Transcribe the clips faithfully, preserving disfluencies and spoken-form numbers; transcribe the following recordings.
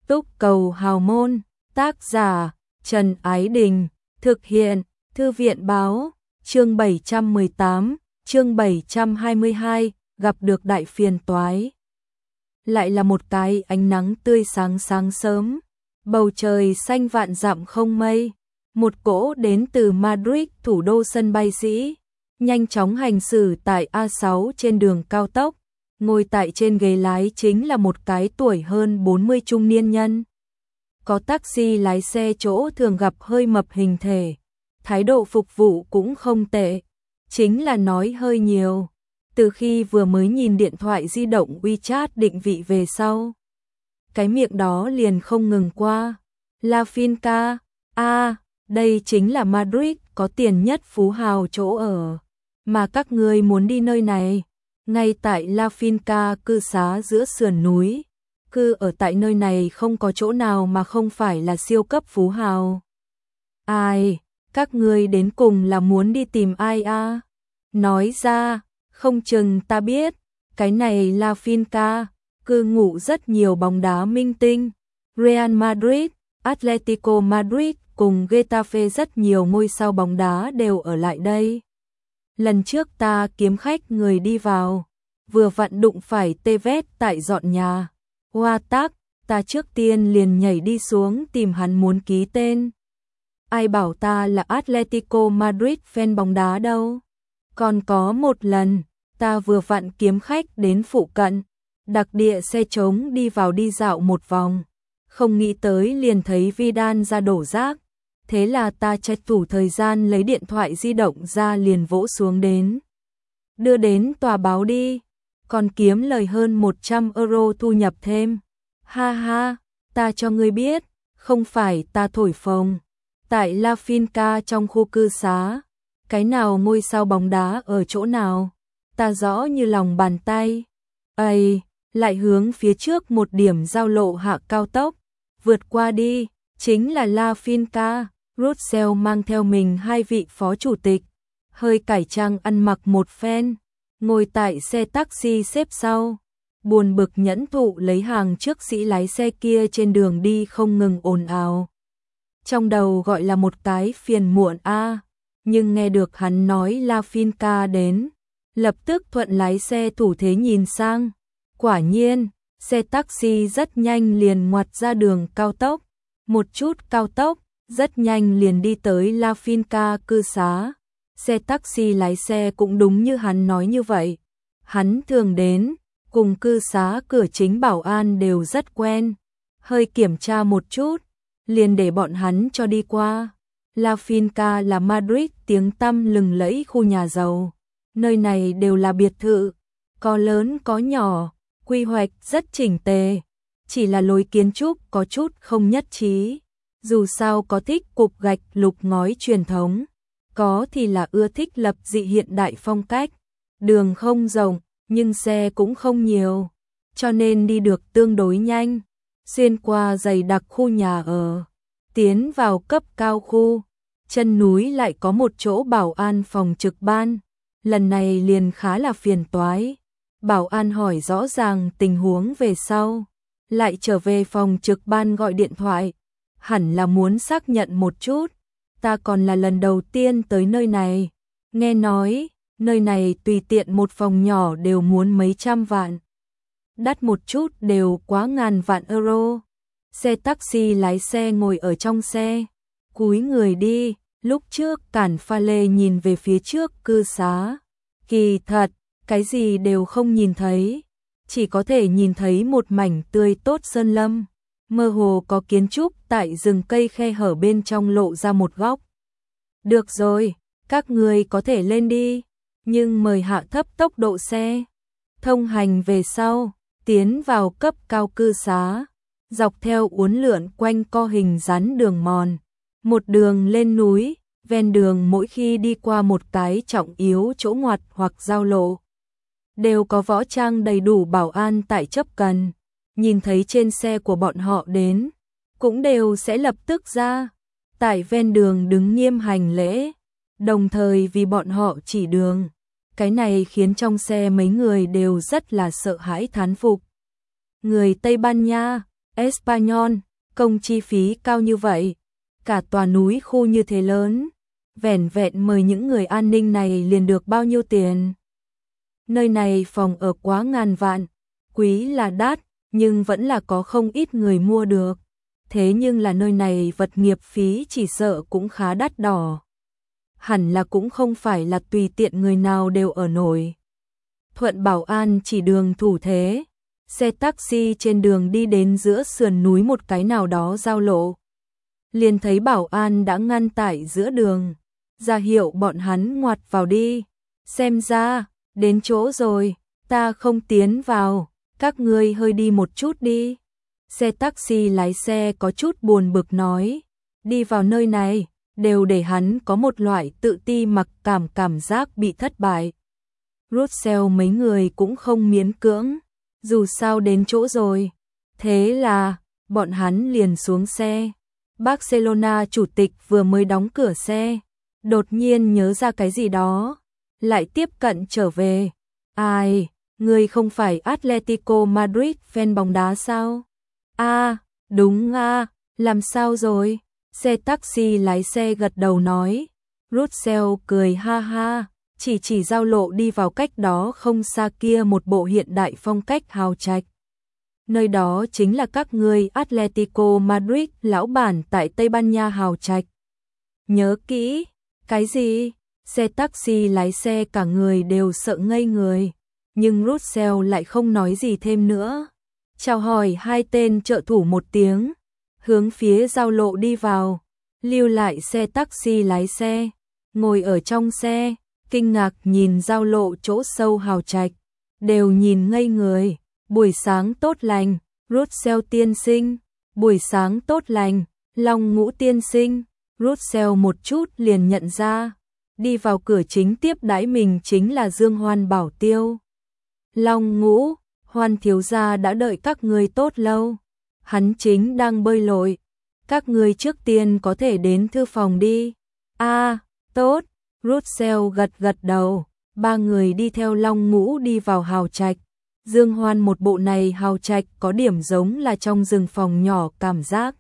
Túc Cầu Hào Môn, tác giả Trần Ái Đình, thực hiện Thư viện Báo, chương bảy trăm mười tám, chương bảy trăm hai mươi hai, gặp được đại phiền toái. Lại là một cái ánh nắng tươi sáng sáng sớm, bầu trời xanh vạn dặm không mây, một cỗ đến từ Madrid, thủ đô sân bay Sĩ, nhanh chóng hành xử tại A sáu trên đường cao tốc. Ngồi tại trên ghế lái chính là một cái tuổi hơn bốn mươi trung niên nhân. Có taxi lái xe chỗ thường gặp hơi mập hình thể, thái độ phục vụ cũng không tệ, chính là nói hơi nhiều. Từ khi vừa mới nhìn điện thoại di động WeChat định vị về sau, cái miệng đó liền không ngừng qua. La Finca, a, đây chính là Madrid có tiền nhất phú hào chỗ ở, mà các ngươi muốn đi nơi này. Ngay tại La Finca cư xá giữa sườn núi, cư ở tại nơi này không có chỗ nào mà không phải là siêu cấp phú hào. Ai, các ngươi đến cùng là muốn đi tìm ai a? Nói ra, không chừng ta biết, cái này La Finca, cư ngụ rất nhiều bóng đá minh tinh, Real Madrid, Atletico Madrid cùng Getafe, rất nhiều ngôi sao bóng đá đều ở lại đây. Lần trước ta kiếm khách người đi vào, vừa vặn đụng phải Tevez tại dọn nhà. Hoa tác, ta trước tiên liền nhảy đi xuống tìm hắn muốn ký tên. Ai bảo ta là Atletico Madrid fan bóng đá đâu. Còn có một lần, ta vừa vặn kiếm khách đến phụ cận, đặc địa xe trống đi vào đi dạo một vòng. Không nghĩ tới liền thấy Vidal ra đổ rác. Thế là ta tranh thủ thời gian lấy điện thoại di động ra liền vỗ xuống đến. Đưa đến tòa báo đi, còn kiếm lời hơn một trăm euro thu nhập thêm. Ha ha, ta cho ngươi biết, không phải ta thổi phồng. Tại La Finca trong khu cư xá, cái nào ngôi sao bóng đá ở chỗ nào, ta rõ như lòng bàn tay. Ây, lại hướng phía trước một điểm giao lộ hạ cao tốc, vượt qua đi, chính là La Finca. Russell mang theo mình hai vị phó chủ tịch, hơi cải trang ăn mặc một phen, ngồi tại xe taxi xếp sau, buồn bực nhẫn thụ lấy hàng trước sĩ lái xe kia trên đường đi không ngừng ồn ào. Trong đầu gọi là một cái phiền muộn a, nhưng nghe được hắn nói La Finca đến, lập tức thuận lái xe thủ thế nhìn sang. Quả nhiên, xe taxi rất nhanh liền ngoặt ra đường cao tốc, một chút cao tốc, rất nhanh liền đi tới La Finca cư xá. Xe taxi lái xe cũng đúng như hắn nói như vậy. Hắn thường đến, cùng cư xá cửa chính bảo an đều rất quen. Hơi kiểm tra một chút, liền để bọn hắn cho đi qua. La Finca là Madrid tiếng tăm lừng lẫy khu nhà giàu. Nơi này đều là biệt thự, có lớn có nhỏ, quy hoạch rất chỉnh tề. Chỉ là lối kiến trúc có chút không nhất trí. Dù sao có thích cục gạch lục ngói truyền thống, có thì là ưa thích lập dị hiện đại phong cách. Đường không rộng, nhưng xe cũng không nhiều, cho nên đi được tương đối nhanh. Xuyên qua dày đặc khu nhà ở, tiến vào cấp cao khu, chân núi lại có một chỗ bảo an phòng trực ban. Lần này liền khá là phiền toái. Bảo an hỏi rõ ràng tình huống về sau, lại trở về phòng trực ban gọi điện thoại. Hẳn là muốn xác nhận một chút, ta còn là lần đầu tiên tới nơi này, nghe nói, nơi này tùy tiện một phòng nhỏ đều muốn mấy trăm vạn. Đắt một chút đều quá ngàn vạn euro. Xe taxi lái xe ngồi ở trong xe, cúi người đi, lúc trước cản pha lê nhìn về phía trước cư xá. Kỳ thật, cái gì đều không nhìn thấy, chỉ có thể nhìn thấy một mảnh tươi tốt sơn lâm. Mơ hồ có kiến trúc tại rừng cây khe hở bên trong lộ ra một góc. Được rồi, các người có thể lên đi, nhưng mời hạ thấp tốc độ xe. Thông hành về sau, tiến vào cấp cao cư xá, dọc theo uốn lượn quanh co hình rắn đường mòn. Một đường lên núi, ven đường mỗi khi đi qua một cái trọng yếu chỗ ngoặt hoặc giao lộ, đều có võ trang đầy đủ bảo an tại chấp cần. Nhìn thấy trên xe của bọn họ đến, cũng đều sẽ lập tức ra, tại ven đường đứng nghiêm hành lễ, đồng thời vì bọn họ chỉ đường. Cái này khiến trong xe mấy người đều rất là sợ hãi thán phục. Người Tây Ban Nha, Espanyol, công chi phí cao như vậy, cả tòa núi khu như thế lớn, vẻn vẹn mời những người an ninh này liền được bao nhiêu tiền? Nơi này phòng ở quá ngàn vạn, quý là đắt, nhưng vẫn là có không ít người mua được. Thế nhưng là nơi này vật nghiệp phí chỉ sợ cũng khá đắt đỏ. Hẳn là cũng không phải là tùy tiện người nào đều ở nổi. Thuận Bảo An chỉ đường thủ thế, xe taxi trên đường đi đến giữa sườn núi một cái nào đó giao lộ. Liền thấy Bảo An đã ngăn tại giữa đường, ra hiệu bọn hắn ngoặt vào đi. Xem ra, đến chỗ rồi, ta không tiến vào, các ngươi hơi đi một chút đi. Xe taxi lái xe có chút buồn bực nói, đi vào nơi này, đều để hắn có một loại tự ti mặc cảm cảm giác bị thất bại. Russell mấy người cũng không miễn cưỡng, dù sao đến chỗ rồi. Thế là, bọn hắn liền xuống xe. Barcelona chủ tịch vừa mới đóng cửa xe, đột nhiên nhớ ra cái gì đó, lại tiếp cận trở về. Ai, người không phải Atletico Madrid fan bóng đá sao? À, đúng à, làm sao rồi? Xe taxi lái xe gật đầu nói. Russell cười ha ha, chỉ chỉ giao lộ đi vào cách đó không xa kia một bộ hiện đại phong cách hào trạch. Nơi đó chính là các ngươi Atletico Madrid lão bản tại Tây Ban Nha hào trạch. Nhớ kỹ, cái gì? Xe taxi lái xe cả người đều sợ ngây người, nhưng Russell lại không nói gì thêm nữa. Chào hỏi hai tên trợ thủ một tiếng, hướng phía giao lộ đi vào, lưu lại xe taxi lái xe, ngồi ở trong xe, kinh ngạc nhìn giao lộ chỗ sâu hào trạch, đều nhìn ngây người. Buổi sáng tốt lành, Russell tiên sinh, buổi sáng tốt lành, Long Ngũ tiên sinh. Russell một chút liền nhận ra, đi vào cửa chính tiếp đãi mình chính là Dương Hoan bảo tiêu. Long Ngũ, Hoan thiếu gia đã đợi các ngươi tốt lâu, hắn chính đang bơi lội, các ngươi trước tiên có thể đến thư phòng đi. A, tốt. Russell gật gật đầu, ba người đi theo Long Ngũ đi vào hào trạch. Dương Hoan một bộ này hào trạch có điểm giống là trong rừng phòng nhỏ cảm giác.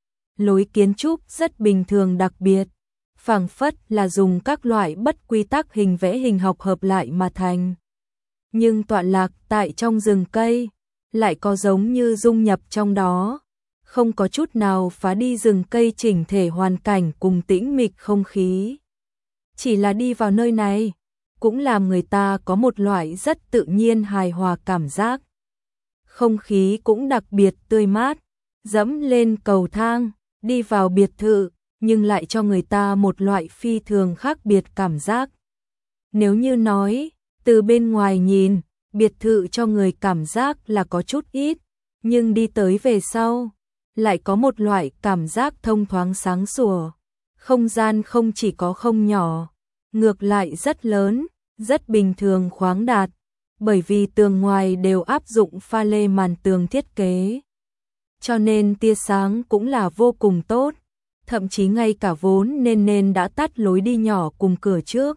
Lối kiến trúc rất bình thường đặc biệt, phảng phất là dùng các loại bất quy tắc hình vẽ hình học hợp lại mà thành. Nhưng tọa lạc tại trong rừng cây, lại có giống như dung nhập trong đó, không có chút nào phá đi rừng cây chỉnh thể hoàn cảnh cùng tĩnh mịch không khí. Chỉ là đi vào nơi này, cũng làm người ta có một loại rất tự nhiên hài hòa cảm giác. Không khí cũng đặc biệt tươi mát, dẫm lên cầu thang, đi vào biệt thự, nhưng lại cho người ta một loại phi thường khác biệt cảm giác. Nếu như nói, từ bên ngoài nhìn, biệt thự cho người cảm giác là có chút ít, nhưng đi tới về sau, lại có một loại cảm giác thông thoáng sáng sủa. Không gian không chỉ có không nhỏ, ngược lại rất lớn, rất bình thường khoáng đạt, bởi vì tường ngoài đều áp dụng pha lê màn tường thiết kế. Cho nên tia sáng cũng là vô cùng tốt, thậm chí ngay cả vốn nên nên đã tắt lối đi nhỏ cùng cửa trước,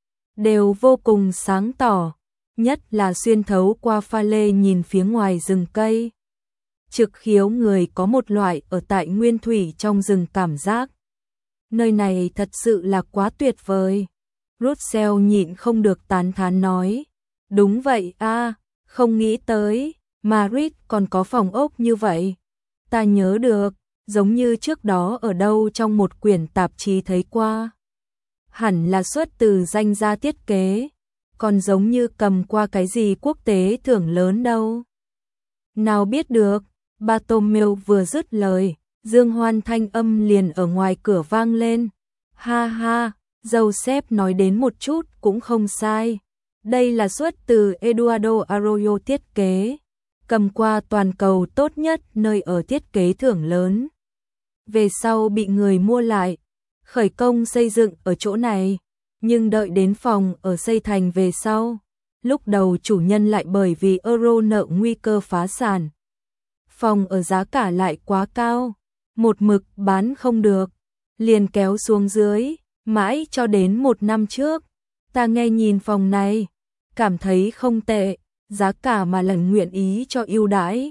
đều vô cùng sáng tỏ, nhất là xuyên thấu qua pha lê nhìn phía ngoài rừng cây. Trực khiếu người có một loại ở tại nguyên thủy trong rừng cảm giác. Nơi này thật sự là quá tuyệt vời. Russell nhịn không được tán thán nói. Đúng vậy a, không nghĩ tới, Madrid còn có phòng ốc như vậy. Ta nhớ được, giống như trước đó ở đâu trong một quyển tạp chí thấy qua. Hẳn là xuất từ danh gia thiết kế, còn giống như cầm qua cái gì quốc tế thưởng lớn đâu. Nào biết được, Bartomeu vừa dứt lời, Dương Hoan thanh âm liền ở ngoài cửa vang lên. Ha ha, Joseph nói đến một chút cũng không sai. Đây là xuất từ Eduardo Arroyo thiết kế, cầm qua toàn cầu tốt nhất nơi ở thiết kế thưởng lớn. Về sau bị người mua lại, khởi công xây dựng ở chỗ này, nhưng đợi đến phòng ở xây thành về sau, lúc đầu chủ nhân lại bởi vì euro nợ nguy cơ phá sản. Phòng ở giá cả lại quá cao, một mực bán không được, liền kéo xuống dưới, mãi cho đến một năm trước. Ta nghe nhìn phòng này, cảm thấy không tệ, giá cả mà lần nguyện ý cho ưu đãi,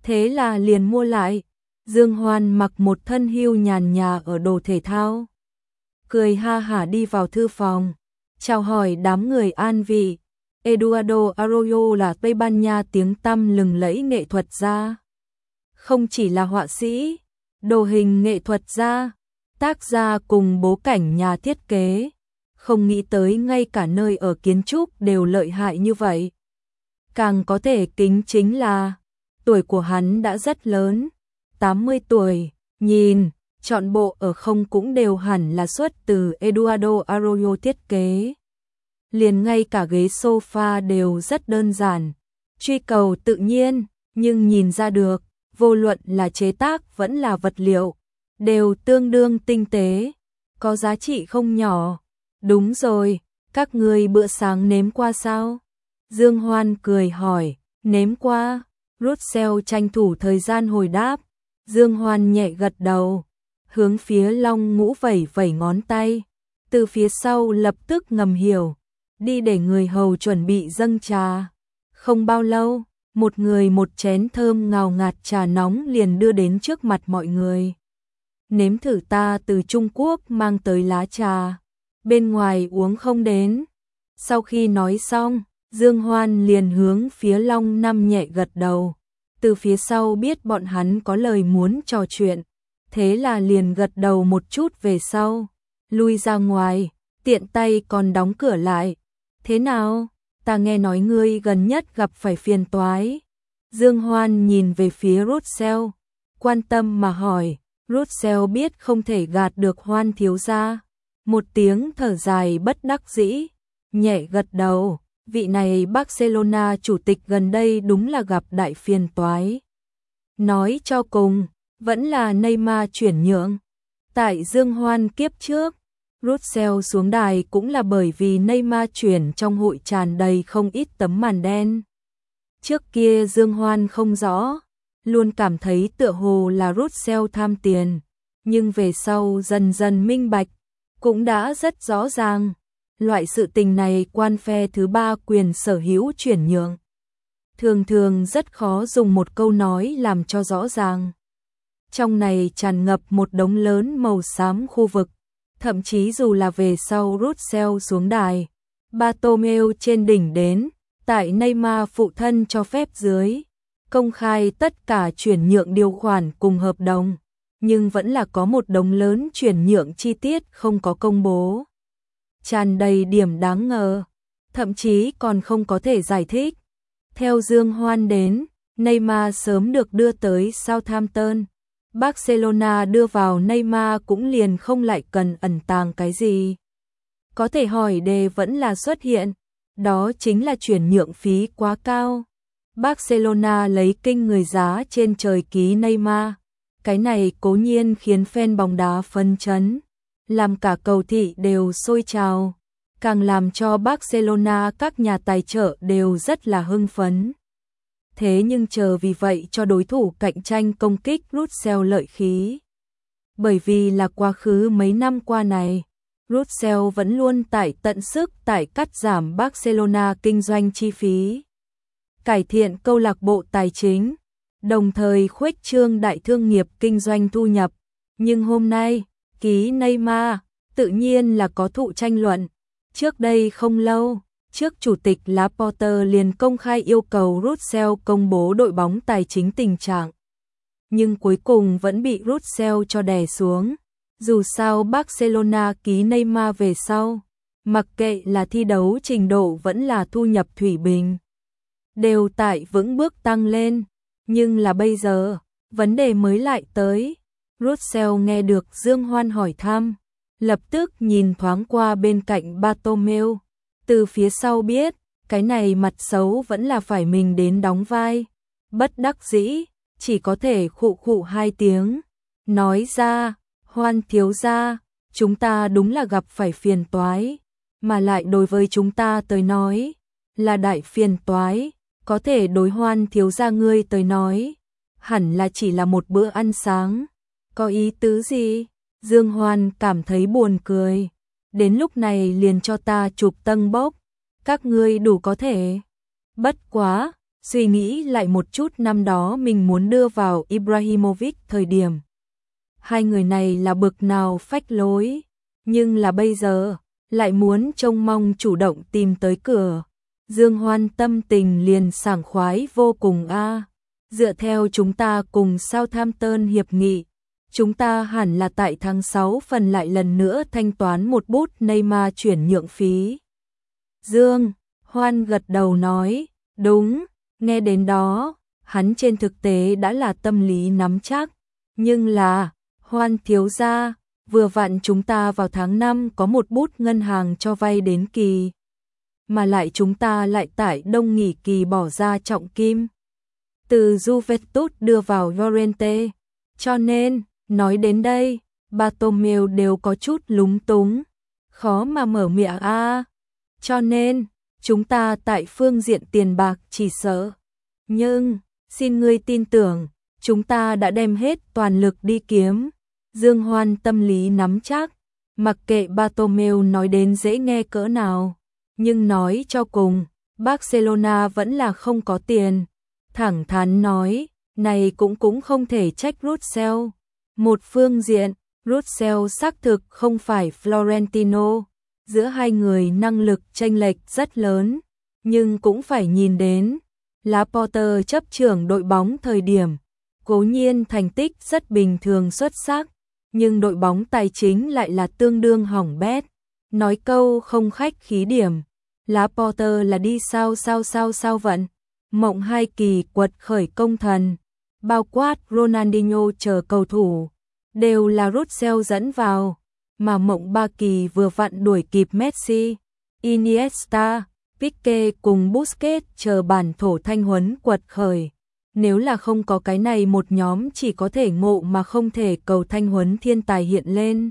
Thế là liền mua lại. Dương Hoan mặc một thân hưu nhàn nhà ở đồ thể thao, cười ha hả đi vào thư phòng, chào hỏi đám người an vị. Eduardo Arroyo là Tây Ban Nha tiếng tăm lừng lẫy nghệ thuật gia, không chỉ là họa sĩ, đồ hình nghệ thuật gia, tác gia cùng bố cảnh nhà thiết kế, không nghĩ tới ngay cả nơi ở kiến trúc đều lợi hại như vậy. Càng có thể kính chính là tuổi của hắn đã rất lớn, tám mươi tuổi, nhìn, chọn bộ ở không cũng đều hẳn là xuất từ Eduardo Arroyo thiết kế. Liền ngay cả ghế sofa đều rất đơn giản, truy cầu tự nhiên, nhưng nhìn ra được, vô luận là chế tác vẫn là vật liệu, đều tương đương tinh tế, có giá trị không nhỏ. Đúng rồi, các người bữa sáng nếm qua sao? Dương Hoan cười hỏi, nếm qua. Russell tranh thủ thời gian hồi đáp. Dương Hoan nhẹ gật đầu, hướng phía Long Ngũ vẩy vẩy ngón tay, từ phía sau lập tức ngầm hiểu, đi để người hầu chuẩn bị dâng trà. Không bao lâu, một người một chén thơm ngào ngạt trà nóng liền đưa đến trước mặt mọi người. Nếm thử ta từ Trung Quốc mang tới lá trà, bên ngoài uống không đến. Sau khi nói xong, Dương Hoan liền hướng phía Long Năm nhẹ gật đầu, từ phía sau biết bọn hắn có lời muốn trò chuyện, thế là liền gật đầu một chút về sau, lui ra ngoài, tiện tay còn đóng cửa lại. Thế nào, ta nghe nói ngươi gần nhất gặp phải phiền toái. Dương Hoan nhìn về phía Russell, quan tâm mà hỏi. Russell biết không thể gạt được Hoan thiếu gia, một tiếng thở dài bất đắc dĩ, nhẹ gật đầu. Vị này Barcelona chủ tịch gần đây đúng là gặp đại phiền toái. Nói cho cùng, vẫn là Neymar chuyển nhượng. Tại Dương Hoan kiếp trước, Russell xuống đài cũng là bởi vì Neymar chuyển trong hội tràn đầy không ít tấm màn đen. Trước kia Dương Hoan không rõ, luôn cảm thấy tựa hồ là Russell tham tiền, nhưng về sau dần dần minh bạch, cũng đã rất rõ ràng. Loại sự tình này quan phe thứ ba quyền sở hữu chuyển nhượng, thường thường rất khó dùng một câu nói làm cho rõ ràng. Trong này tràn ngập một đống lớn màu xám khu vực, thậm chí dù là về sau Russell xuống đài, Bartomeu trên đỉnh đến, tại Neymar phụ thân cho phép dưới, công khai tất cả chuyển nhượng điều khoản cùng hợp đồng, nhưng vẫn là có một đống lớn chuyển nhượng chi tiết không có công bố. Tràn đầy điểm đáng ngờ, thậm chí còn không có thể giải thích. Theo Dương Hoan đến, Neymar sớm được đưa tới Southampton. Barcelona đưa vào Neymar cũng liền không lại cần ẩn tàng cái gì. Có thể hỏi đề vẫn là xuất hiện, đó chính là chuyển nhượng phí quá cao. Barcelona lấy kinh người giá trên trời ký Neymar. Cái này cố nhiên khiến fan bóng đá phấn chấn, làm cả cầu thị đều sôi trào, càng làm cho Barcelona các nhà tài trợ đều rất là hưng phấn. Thế nhưng chờ vì vậy cho đối thủ cạnh tranh công kích Russell lợi khí. Bởi vì là quá khứ mấy năm qua này, Russell vẫn luôn tải tận sức tại cắt giảm Barcelona kinh doanh chi phí, cải thiện câu lạc bộ tài chính, đồng thời khuếch trương đại thương nghiệp kinh doanh thu nhập. Nhưng hôm nay, ký Neymar, tự nhiên là có thụ tranh luận. Trước đây không lâu, trước chủ tịch Laporte liền công khai yêu cầu Russell công bố đội bóng tài chính tình trạng. Nhưng cuối cùng vẫn bị Russell cho đè xuống. Dù sao Barcelona ký Neymar về sau, mặc kệ là thi đấu trình độ vẫn là thu nhập thủy bình, đều tại vững bước tăng lên. Nhưng là bây giờ, vấn đề mới lại tới. Russell nghe được Dương Hoan hỏi thăm, lập tức nhìn thoáng qua bên cạnh Bartomeu, từ phía sau biết, cái này mặt xấu vẫn là phải mình đến đóng vai. Bất đắc dĩ, chỉ có thể khụ khụ hai tiếng, nói ra, Hoan thiếu gia, chúng ta đúng là gặp phải phiền toái, mà lại đối với chúng ta tới nói, là đại phiền toái, có thể đối Hoan thiếu gia ngươi tới nói, hẳn là chỉ là một bữa ăn sáng. Có ý tứ gì? Dương Hoan cảm thấy buồn cười. Đến lúc này liền cho ta chụp tân bốc. Các ngươi đủ có thể. Bất quá, suy nghĩ lại một chút năm đó mình muốn đưa vào Ibrahimovic thời điểm. Hai người này là bực nào phách lối, nhưng là bây giờ, lại muốn trông mong chủ động tìm tới cửa. Dương Hoan tâm tình liền sảng khoái vô cùng a. Dựa theo chúng ta cùng Southampton hiệp nghị, chúng ta hẳn là tại tháng sáu phần lại lần nữa thanh toán một bút Neymar chuyển nhượng phí. Dương Hoan gật đầu nói, đúng, nghe đến đó, hắn trên thực tế đã là tâm lý nắm chắc, nhưng là, Hoan thiếu gia, vừa vặn chúng ta vào tháng năm có một bút ngân hàng cho vay đến kỳ, mà lại chúng ta lại tại đông nghỉ kỳ bỏ ra trọng kim, từ Juventus đưa vào Llorente, cho nên, nói đến đây, Bartomeu đều có chút lúng túng, khó mà mở miệng a. Cho nên, chúng ta tại phương diện tiền bạc chỉ sợ. Nhưng, xin ngươi tin tưởng, chúng ta đã đem hết toàn lực đi kiếm. Dương Hoan tâm lý nắm chắc, mặc kệ Bartomeu nói đến dễ nghe cỡ nào, nhưng nói cho cùng, Barcelona vẫn là không có tiền. Thẳng thắn nói, này cũng cũng không thể trách Russell. Một phương diện, Russell xác thực không phải Florentino, giữa hai người năng lực chênh lệch rất lớn, nhưng cũng phải nhìn đến, Laporte chấp trưởng đội bóng thời điểm, cố nhiên thành tích rất bình thường xuất sắc, nhưng đội bóng tài chính lại là tương đương hỏng bét. Nói câu không khách khí điểm, Laporte là đi sao sao sao sao vận, mộng hai kỳ quật khởi công thần, bao quát Ronaldinho chờ cầu thủ, đều là Russell dẫn vào, mà mộng ba kỳ vừa vặn đuổi kịp Messi, Iniesta, Pique cùng Busquets chờ bản thổ thanh huấn quật khởi. Nếu là không có cái này một nhóm chỉ có thể ngộ mà không thể cầu thanh huấn thiên tài hiện lên.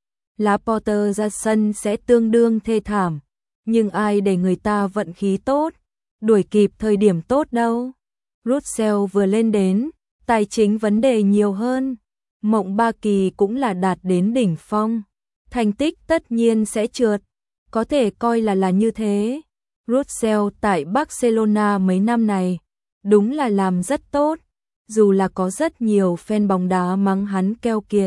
Laporte ra sân sẽ tương đương thê thảm, nhưng ai để người ta vận khí tốt, đuổi kịp thời điểm tốt đâu. Russell vừa lên đến, tài chính vấn đề nhiều hơn, mộng ba kỳ cũng là đạt đến đỉnh phong, thành tích tất nhiên sẽ trượt, có thể coi là là như thế. Russell tại Barcelona mấy năm này, đúng là làm rất tốt, dù là có rất nhiều fan bóng đá mắng hắn keo kiệt,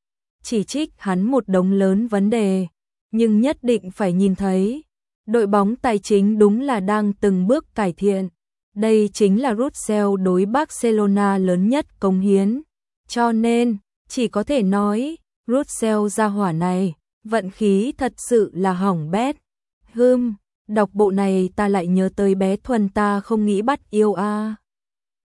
chỉ trích hắn một đống lớn vấn đề, nhưng nhất định phải nhìn thấy, đội bóng tài chính đúng là đang từng bước cải thiện. Đây chính là Russell đối Barcelona lớn nhất cống hiến, cho nên, chỉ có thể nói, Russell gia hỏa này, vận khí thật sự là hỏng bét. Hừm, đọc bộ này ta lại nhớ tới bé Thuần ta không nghĩ bắt yêu a.